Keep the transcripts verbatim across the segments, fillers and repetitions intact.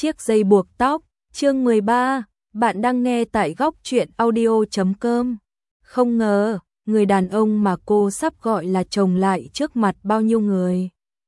chiếc dây buộc tóc, chương mười ba, bạn đang nghe tại góc truyện audio chấm com. Không ngờ, người đàn ông mà cô sắp gọi là chồng lại trước mặt bao nhiêu người.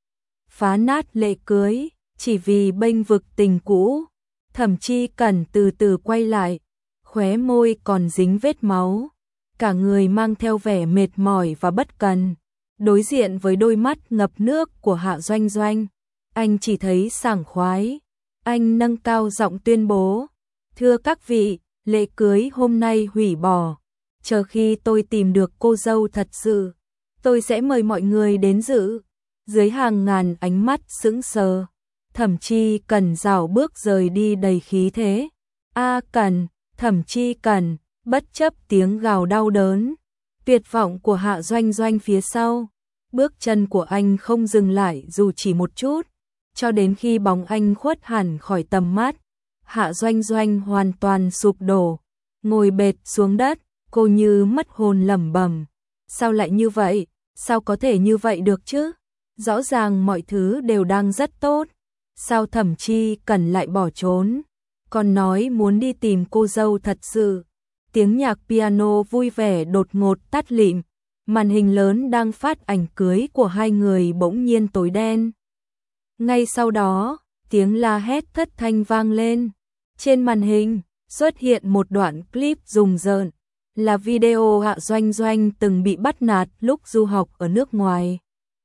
Phá nát lễ cưới, chỉ vì bênh vực tình cũ. Thẩm Chi Cẩn từ từ quay lại, khóe môi còn dính vết máu. Cả người mang theo vẻ mệt mỏi và bất cần. Đối diện với đôi mắt ngập nước của Hạ Doanh Doanh, anh chỉ thấy sảng khoái. Anh nâng cao giọng tuyên bố, thưa các vị, lễ cưới hôm nay hủy bỏ. Chờ khi tôi tìm được cô dâu thật sự, tôi sẽ mời mọi người đến dự. Dưới hàng ngàn ánh mắt sững sờ, Thẩm Chi Cẩn rảo bước rời đi đầy khí thế. A Cẩn, Thẩm Chi Cẩn, bất chấp tiếng gào đau đớn, tuyệt vọng của Hạ Doanh Doanh phía sau. Bước chân của anh không dừng lại dù chỉ một chút, cho đến khi bóng anh khuất hẳn khỏi tầm mắt. Hạ Doanh Doanh hoàn toàn sụp đổ, ngồi bệt xuống đất, cô như mất hồn lẩm bẩm. Sao lại như vậy? Sao có thể như vậy được chứ? Rõ ràng mọi thứ đều đang rất tốt. Sao Thẩm Chi Cẩn lại bỏ trốn? Còn nói muốn đi tìm cô dâu thật sự. Tiếng nhạc piano vui vẻ đột ngột tắt lịm. Màn hình lớn đang phát ảnh cưới của hai người bỗng nhiên tối đen. Ngay sau đó, tiếng la hét thất thanh vang lên. Trên màn hình, xuất hiện một đoạn clip rùng rợn, là video Hạ Doanh Doanh từng bị bắt nạt lúc du học ở nước ngoài.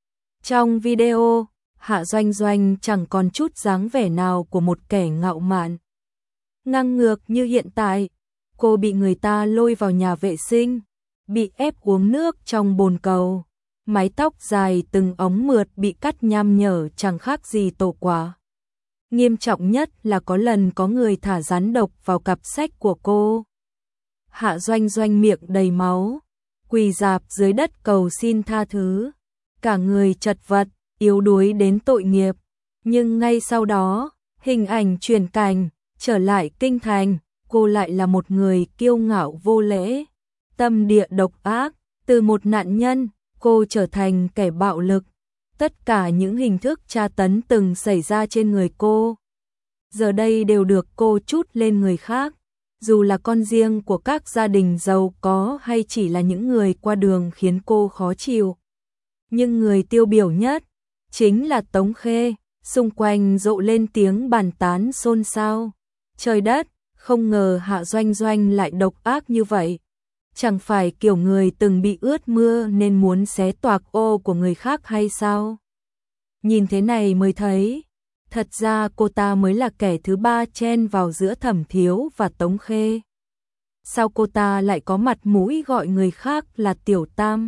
Trong video, Hạ Doanh Doanh chẳng còn chút dáng vẻ nào của một kẻ ngạo mạn, ngang ngược như hiện tại. Cô bị người ta lôi vào nhà vệ sinh, bị ép uống nước trong bồn cầu, mái tóc dài từng ống mượt bị cắt nham nhở chẳng khác gì tổ quả. Nghiêm trọng nhất là có lần có người thả rắn độc vào cặp sách của cô. Hạ Doanh Doanh miệng đầy máu, quỳ rạp dưới đất cầu xin tha thứ, cả người chật vật, yếu đuối đến tội nghiệp. Nhưng ngay sau đó, hình ảnh chuyển cảnh, trở lại kinh thành, cô lại là một người kiêu ngạo vô lễ, tâm địa độc ác. Từ một nạn nhân, cô trở thành kẻ bạo lực. Tất cả những hình thức tra tấn từng xảy ra trên người cô, giờ đây đều được cô trút lên người khác. Dù là con riêng của các gia đình giàu có hay chỉ là những người qua đường khiến cô khó chịu. Nhưng người tiêu biểu nhất chính là Tống Khê. Xung quanh rộ lên tiếng bàn tán xôn xao. Trời đất, không ngờ Hạ Doanh Doanh lại độc ác như vậy. Chẳng phải kiểu người từng bị ướt mưa nên muốn xé toạc ô của người khác hay sao? Nhìn thế này mới thấy, thật ra cô ta mới là kẻ thứ ba chen vào giữa Thẩm Thiếu và Tống Khê. Sao cô ta lại có mặt mũi gọi người khác là tiểu tam?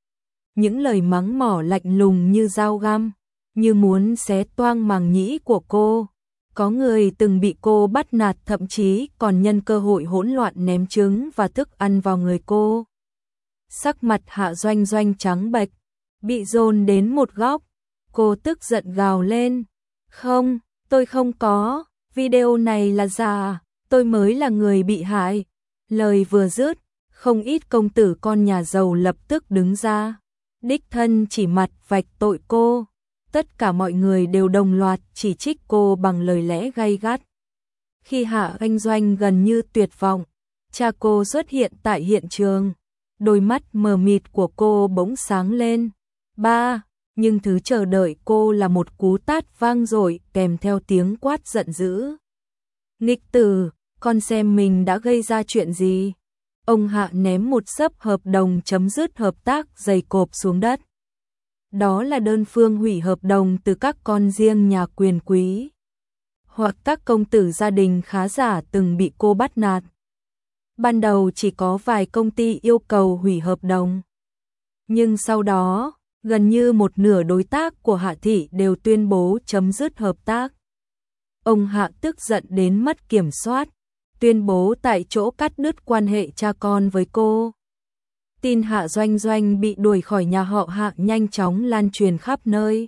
Những lời mắng mỏ lạnh lùng như dao găm, như muốn xé toang màng nhĩ của cô. Có người từng bị cô bắt nạt, thậm chí còn nhân cơ hội hỗn loạn ném trứng và thức ăn vào người cô. Sắc mặt Hạ Doanh Doanh trắng bệch, bị dồn đến một góc. Cô tức giận gào lên, không, tôi không có, video này là giả, tôi mới là người bị hại. Lời vừa dứt, không ít công tử con nhà giàu lập tức đứng ra, đích thân chỉ mặt vạch tội cô. Tất cả mọi người đều đồng loạt chỉ trích cô bằng lời lẽ gay gắt. Khi Hạ Doanh Doanh gần như tuyệt vọng, cha cô xuất hiện tại hiện trường. Đôi mắt mờ mịt của cô bỗng sáng lên. Ba, nhưng thứ chờ đợi cô là một cú tát vang dội kèm theo tiếng quát giận dữ. Nghịch tử, con xem mình đã gây ra chuyện gì? Ông Hạ ném một xấp hợp đồng chấm dứt hợp tác dày cộp xuống đất. Đó là đơn phương hủy hợp đồng từ các con riêng nhà quyền quý, hoặc các công tử gia đình khá giả từng bị cô bắt nạt. Ban đầu chỉ có vài công ty yêu cầu hủy hợp đồng, nhưng sau đó, gần như một nửa đối tác của Hạ thị đều tuyên bố chấm dứt hợp tác. Ông Hạ tức giận đến mất kiểm soát, tuyên bố tại chỗ cắt đứt quan hệ cha con với cô. Tin Hạ Doanh Doanh bị đuổi khỏi nhà họ Hạ nhanh chóng lan truyền khắp nơi.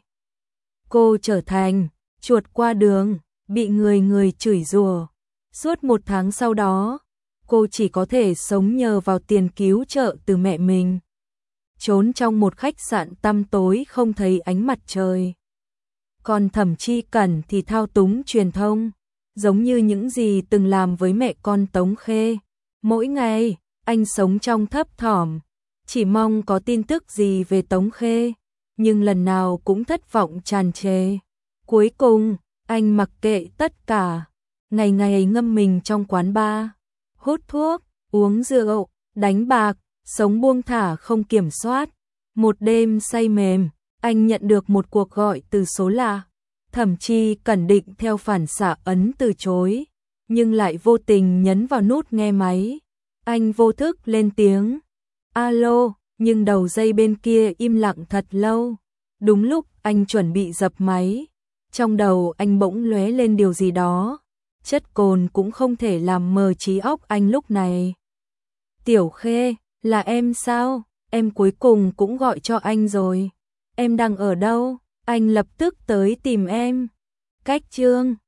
Cô trở thành chuột qua đường, bị người người chửi rủa. Suốt một tháng sau đó, cô chỉ có thể sống nhờ vào tiền cứu trợ từ mẹ mình. Trốn trong một khách sạn tăm tối không thấy ánh mặt trời. Còn Thẩm Chi Cẩn thì thao túng truyền thông, giống như những gì từng làm với mẹ con Tống Khê. Mỗi ngày, anh sống trong thấp thỏm, chỉ mong có tin tức gì về Tống Khê, nhưng lần nào cũng thất vọng tràn trề. Cuối cùng, anh mặc kệ tất cả, ngày ngày ngâm mình trong quán bar, hút thuốc, uống rượu, đánh bạc, sống buông thả không kiểm soát. Một đêm say mềm, anh nhận được một cuộc gọi từ số lạ. Thẩm Chi Cẩn định theo phản xạ ấn từ chối, nhưng lại vô tình nhấn vào nút nghe máy. Anh vô thức lên tiếng alo, nhưng đầu dây bên kia im lặng thật lâu. Đúng lúc anh chuẩn bị dập máy, trong đầu anh bỗng lóe lên điều gì đó. Chất cồn cũng không thể làm mờ trí óc anh lúc này. Tiểu Khê, là em sao? Em cuối cùng cũng gọi cho anh rồi. Em đang ở đâu? Anh lập tức tới tìm em. Cách chương